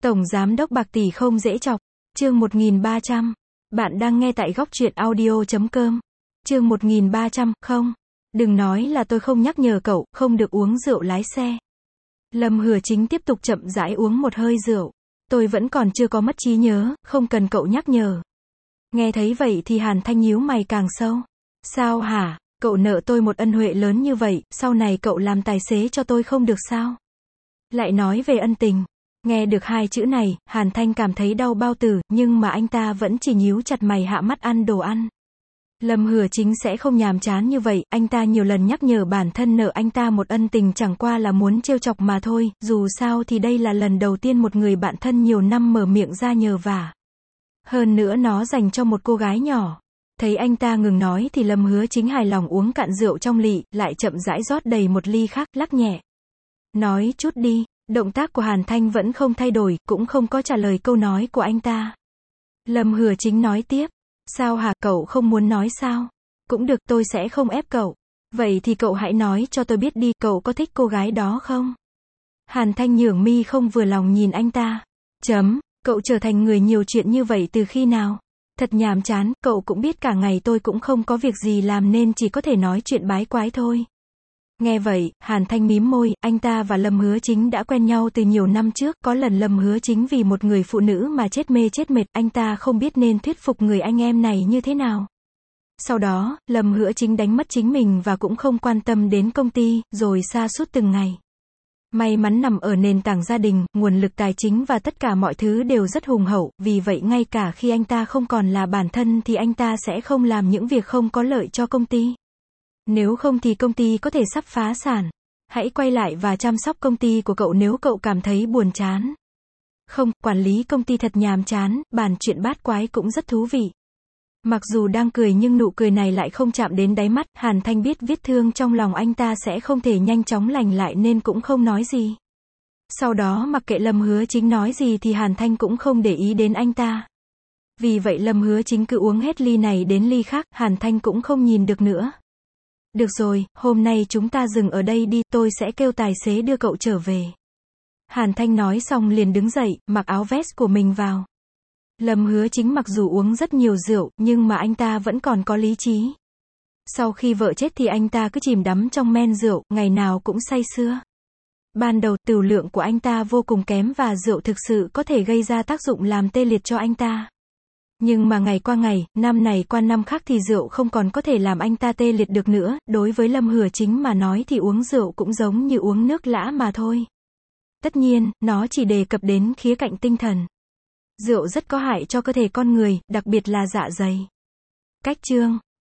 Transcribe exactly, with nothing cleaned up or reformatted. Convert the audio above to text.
Tổng giám đốc bạc tỷ không dễ chọc. Chương một nghìn ba trăm. Bạn đang nghe tại góc truyện audio chấm com. Chương một nghìn ba trăm, không. Đừng nói là tôi không nhắc nhở cậu, không được uống rượu lái xe. Lâm Hừa Chính tiếp tục chậm rãi uống một hơi rượu. Tôi vẫn còn chưa có mất trí nhớ, không cần cậu nhắc nhở. Nghe thấy vậy thì Hàn Thanh nhíu mày càng sâu. Sao hả, cậu nợ tôi một ân huệ lớn như vậy, sau này cậu làm tài xế cho tôi không được sao? Lại nói về ân tình. Nghe được hai chữ này, Hàn Thanh cảm thấy đau bao tử, nhưng mà anh ta vẫn chỉ nhíu chặt mày hạ mắt ăn đồ ăn. Lâm Hừa Chính sẽ không nhàm chán như vậy, anh ta nhiều lần nhắc nhở bản thân nợ anh ta một ân tình chẳng qua là muốn trêu chọc mà thôi, dù sao thì đây là lần đầu tiên một người bạn thân nhiều năm mở miệng ra nhờ vả. Hơn nữa nó dành cho một cô gái nhỏ. Thấy anh ta ngừng nói thì Lâm Hứa Chính hài lòng uống cạn rượu trong lị, lại chậm rãi rót đầy một ly khác, lắc nhẹ. Nói chút đi. Động tác của Hàn Thanh vẫn không thay đổi, cũng không có trả lời câu nói của anh ta. Lâm Hừa Chính nói tiếp. Sao hả, cậu không muốn nói sao? Cũng được, tôi sẽ không ép cậu. Vậy thì cậu hãy nói cho tôi biết đi, cậu có thích cô gái đó không? Hàn Thanh nhướng mi không vừa lòng nhìn anh ta. Chấm, cậu trở thành người nhiều chuyện như vậy từ khi nào? Thật nhàm chán, cậu cũng biết cả ngày tôi cũng không có việc gì làm nên chỉ có thể nói chuyện bái quái thôi. Nghe vậy, Hàn Thanh mím môi, anh ta và Lâm Hứa Chính đã quen nhau từ nhiều năm trước, có lần Lâm Hứa Chính vì một người phụ nữ mà chết mê chết mệt, anh ta không biết nên thuyết phục người anh em này như thế nào. Sau đó, Lâm Hứa Chính đánh mất chính mình và cũng không quan tâm đến công ty, rồi sa sút từng ngày. May mắn nằm ở nền tảng gia đình, nguồn lực tài chính và tất cả mọi thứ đều rất hùng hậu, vì vậy ngay cả khi anh ta không còn là bản thân thì anh ta sẽ không làm những việc không có lợi cho công ty. Nếu không thì công ty có thể sắp phá sản. Hãy quay lại và chăm sóc công ty của cậu nếu cậu cảm thấy buồn chán. Không, quản lý công ty thật nhàm chán, bàn chuyện bát quái cũng rất thú vị. Mặc dù đang cười nhưng nụ cười này lại không chạm đến đáy mắt, Hàn Thanh biết vết thương trong lòng anh ta sẽ không thể nhanh chóng lành lại nên cũng không nói gì. Sau đó mặc kệ Lâm Hứa Chính nói gì thì Hàn Thanh cũng không để ý đến anh ta. Vì vậy Lâm Hứa Chính cứ uống hết ly này đến ly khác, Hàn Thanh cũng không nhìn được nữa. Được rồi, hôm nay chúng ta dừng ở đây đi, tôi sẽ kêu tài xế đưa cậu trở về. Hàn Thanh nói xong liền đứng dậy, mặc áo vest của mình vào. Lâm Hứa Chính mặc dù uống rất nhiều rượu, nhưng mà anh ta vẫn còn có lý trí. Sau khi vợ chết thì anh ta cứ chìm đắm trong men rượu, ngày nào cũng say sưa. Ban đầu, tửu lượng của anh ta vô cùng kém và rượu thực sự có thể gây ra tác dụng làm tê liệt cho anh ta. Nhưng mà ngày qua ngày, năm này qua năm khác thì rượu không còn có thể làm anh ta tê liệt được nữa, đối với Lâm Hừa Chính mà nói thì uống rượu cũng giống như uống nước lã mà thôi. Tất nhiên, nó chỉ đề cập đến khía cạnh tinh thần. Rượu rất có hại cho cơ thể con người, đặc biệt là dạ dày. Cách chương